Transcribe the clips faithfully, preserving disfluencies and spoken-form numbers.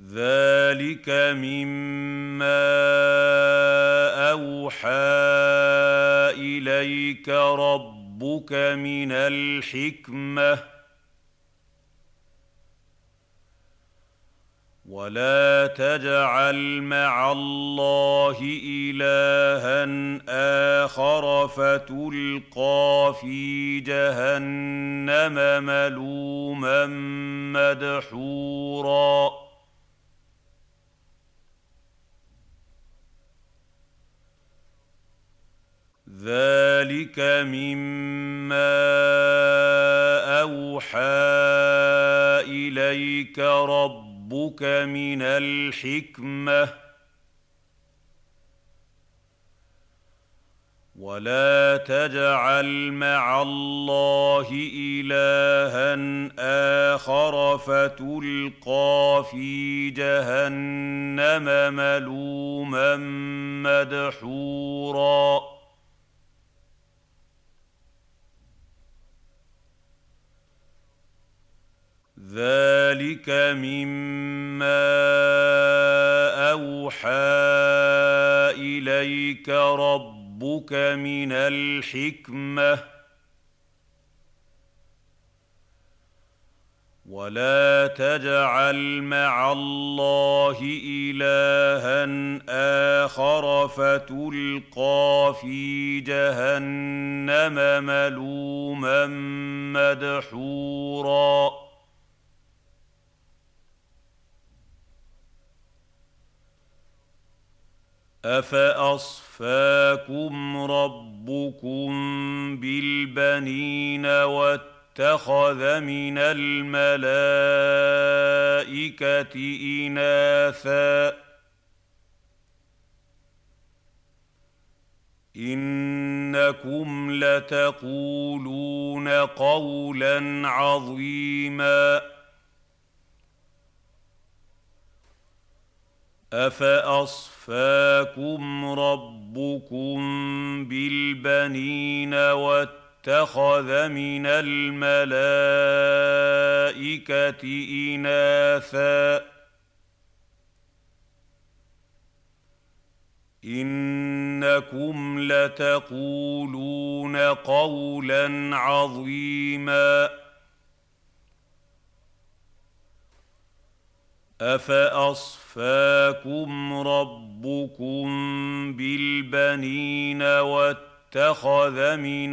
ذلك مما أوحى إليك ربك من الحكمة ولا تجعل مع الله إلها آخر فتلقى في جهنم ملوما مدحورا ذلك مما أوحى إليك ربك من الحكمة ولا تجعل مع الله إلها آخر فتلقى في جهنم ملوما مدحورا ذلك مما أوحى إليك ربك من الحكمة ولا تجعل مع الله إلها آخر فتلقى في جهنم ملوما مدحورا أفأصفاكم ربكم بالبنين واتخذ من الملائكة إناثا إنكم لتقولون قولا عظيما أفأصفاكم ربكم بالبنين واتخذ من الملائكة إناثا إنكم لتقولون قولا عظيما أفأصفاكم ربكم بالبنين واتخذ من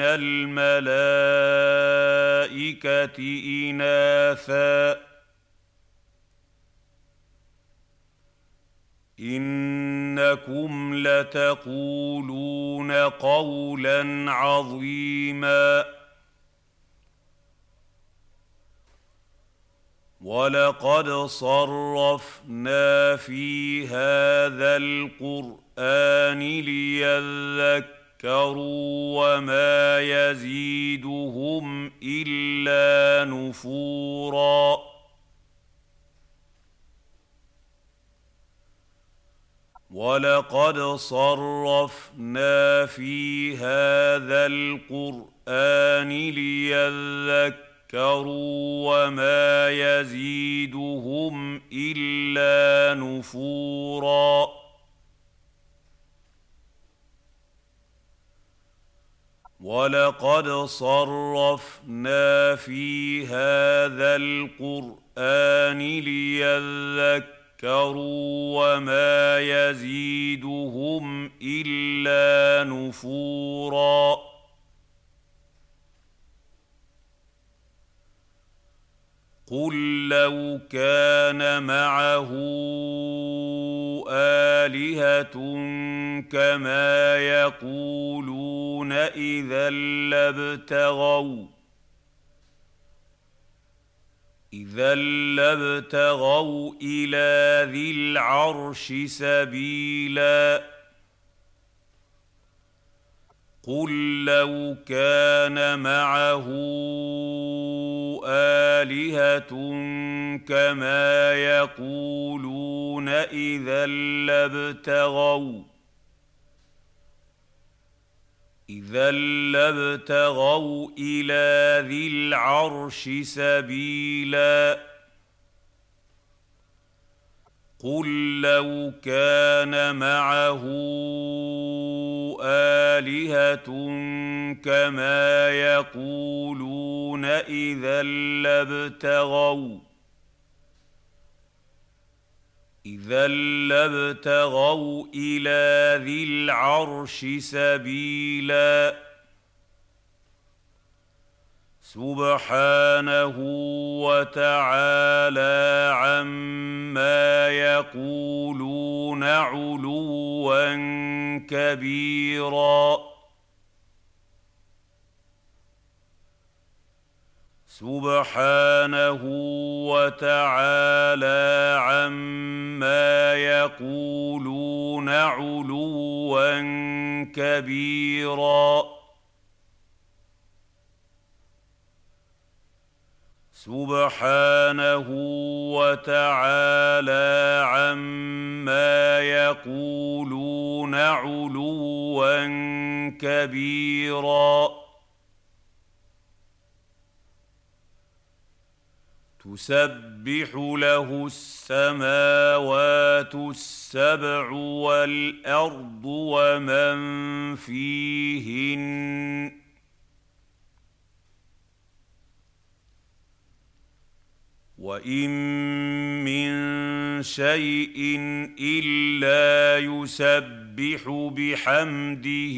الملائكة إناثا إنكم لتقولون قولا عظيما ولقد صرفنا في هذا القرآن ليذكروا وما يزيدهم إلا نفورا ولقد صرفنا في هذا القرآن ليذكروا وما يزيدهم إلا نفورا ولقد صرفنا في هذا القرآن ليذكروا وما يزيدهم إلا نفورا قل لو كان معه آلهة كما يقولون إذا لابتغوا إذا لابتغوا إلى ذي العرش سبيلا قل لو كان معه آلهة كما يقولون إذا لابتغوا إذا لابتغوا إلى ذي العرش سبيلا قل لو كان معه آلهة كما يقولون إذا لابتغوا إذا لابتغوا إلى ذي العرش سبيلا سبحانه وتعالى عما يقولون علوا كبيرا سبحانه وتعالى عما يقولون علوا كبيرا سبحانه وتعالى عما يقولون علوا كبيرا تسبح له السماوات السبع والأرض ومن فيهن وإن من شيء إلا يسبح بحمده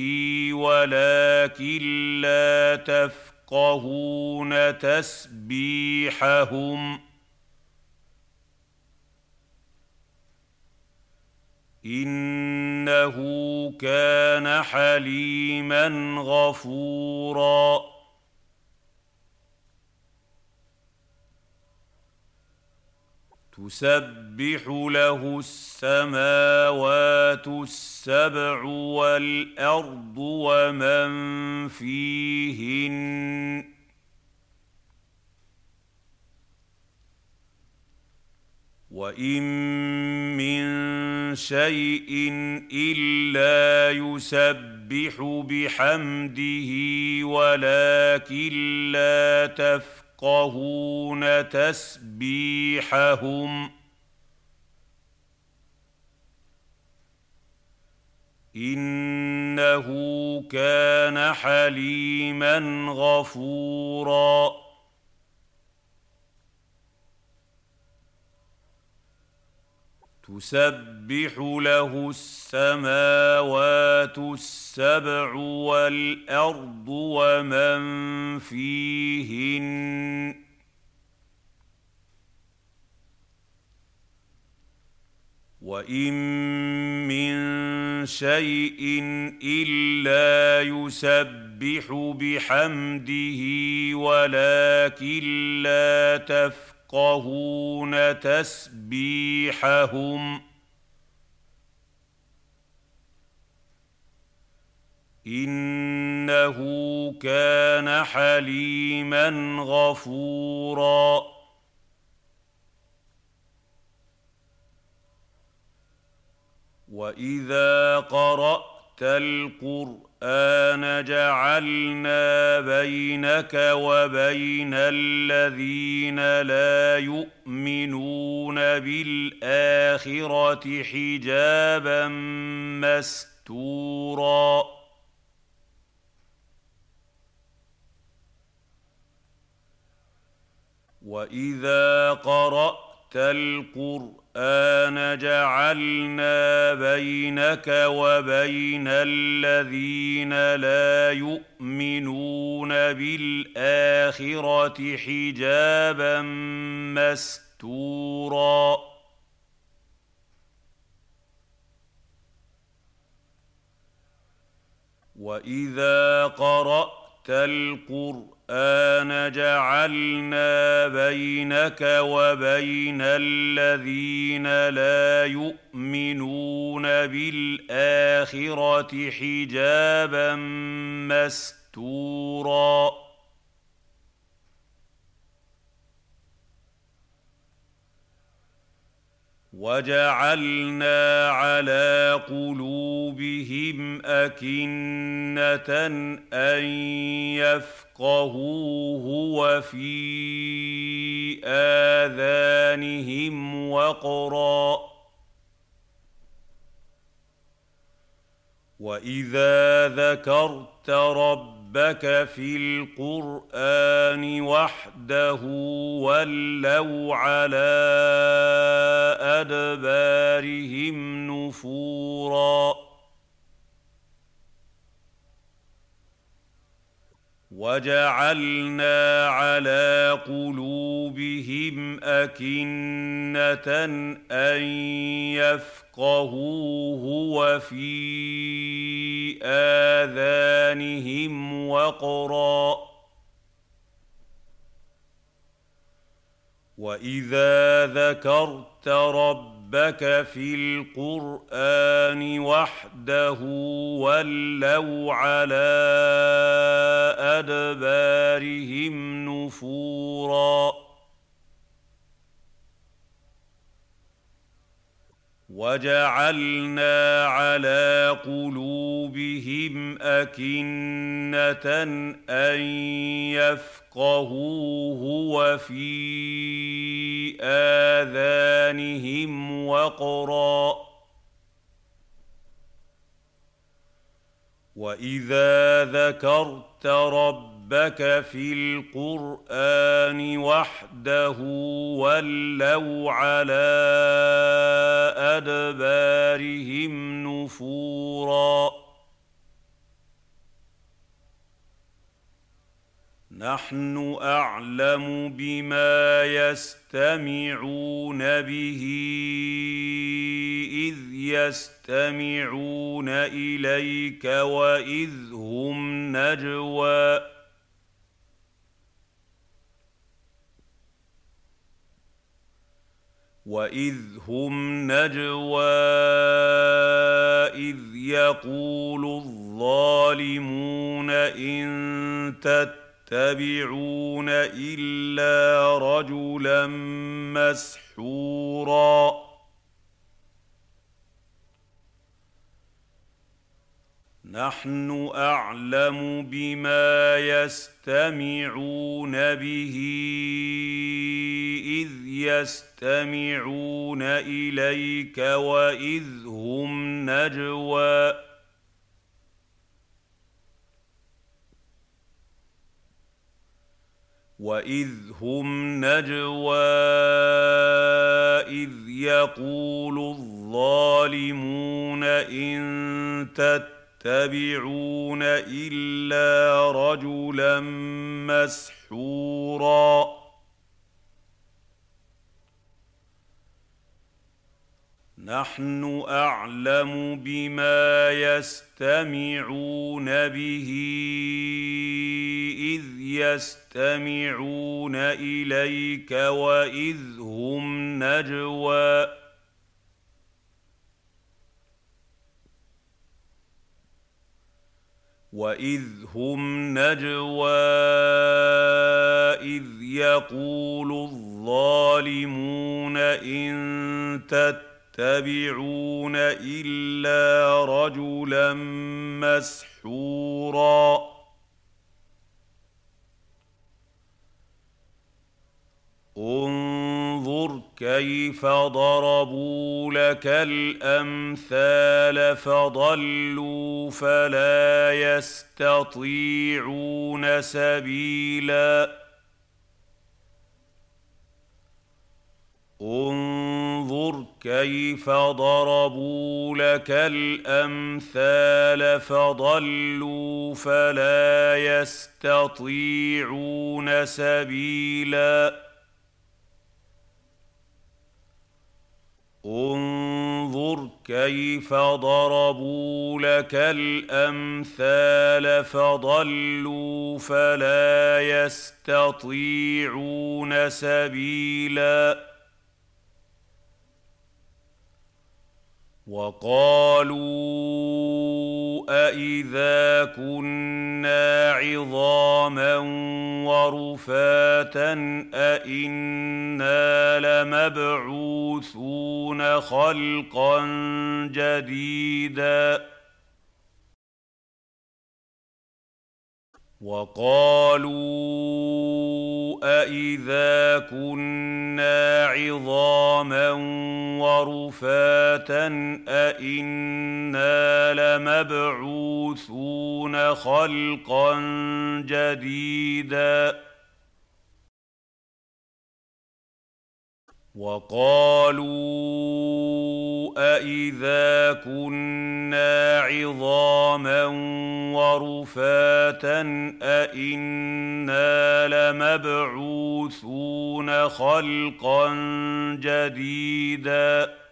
ولكن لا تفقهون تسبيحهم إنه كان حليما غفورا تسبح له السماوات السبع والأرض ومن فيهن وإن من شيء إلا يسبح بحمده ولكن لا تفقهون يفقهون تسبيحهم إنه كان حليما غفورا تسبح له السماوات السبع والأرض ومن فيهن وإن من شيء إلا يسبح بحمده ولكن لا تفقهون يفقهون تسبيحهم إنه كان حليما غفورا وإذا قرأت القرآن القرآن جعلنا بينك وبين الذين لا يؤمنون بالآخرة حجابا مستورا وإذا قرأت القرآن القرآن جعلنا بينك وبين الذين لا يؤمنون بالآخرة حجابا مستورا وإذا قرأت القرآن القرآن جعلنا بينك وبين الذين لا يؤمنون بالآخرة حجابا مستورا وجعلنا على قلوبهم أكنة أن يفقهوه وفي آذانهم وقرا وإذا ذكرت ربك في القرآن وحده ولوا على أدبارهم نفورا وجعلنا على قلوبهم أكنة أن يفقهوه وفي آذانهم وقرا وإذا ذكرت ربك في القرآن وحده ولوا على أدبارهم نفورا وجعلنا على قلوبهم أكنة أن يفقهوه وفي آذانهم وقرا وإذا ذكرت ربك في القرآن وحده ولوا على أدبارهم نفورا نحن أعلم بما يستمعون به إذ يستمعون إليك وإذ هم نجوى وإذ هم نجوى إذ يقول الظالمون إن تتبعون إلا رجلا مسحورا نحن أعلم بما يستمعون به إذ يستمعون إليك وإذ هم نجوى وإذ هم نجوى إذ يقول الظالمون إن تتبعون إلا رجلا مسحورا نحن أعلم بما يستمعون به إذ يستمعون إليك وإذ هم نجوى وإذ هم نجوى إذ يقول الظالمون إن تتبعون إلا رجلا مسحورا انظر كيف ضربوا لك الأمثال فضلوا فلا يستطيعون سبيلا انظر كيف ضربوا لك الأمثال فضلوا فلا يستطيعون سبيلا انظر كيف ضربوا لك الأمثال فضلوا فلا يستطيعون سبيلا وقالوا أإذا كنا عظاما ورفاتا أإنا لمبعوثون خلقا جديدا وقالوا أإذا كنا عظاما ورفاتا أإنا لمبعوثون خلقا جديدا وقالوا أإذا كنا عظاما ورفاتا أإنا لمبعوثون خلقا جديدا